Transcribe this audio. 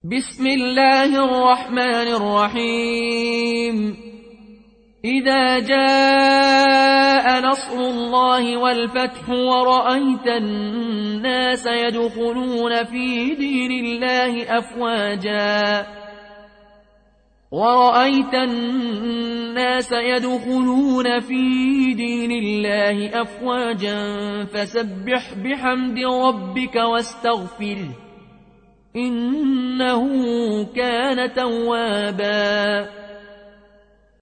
بسم الله الرحمن الرحيم إذا جاء نصر الله والفتح ورأيت الناس يدخلون في دين الله أفواجا فسبح بحمد ربك واستغفره إنه كان توابا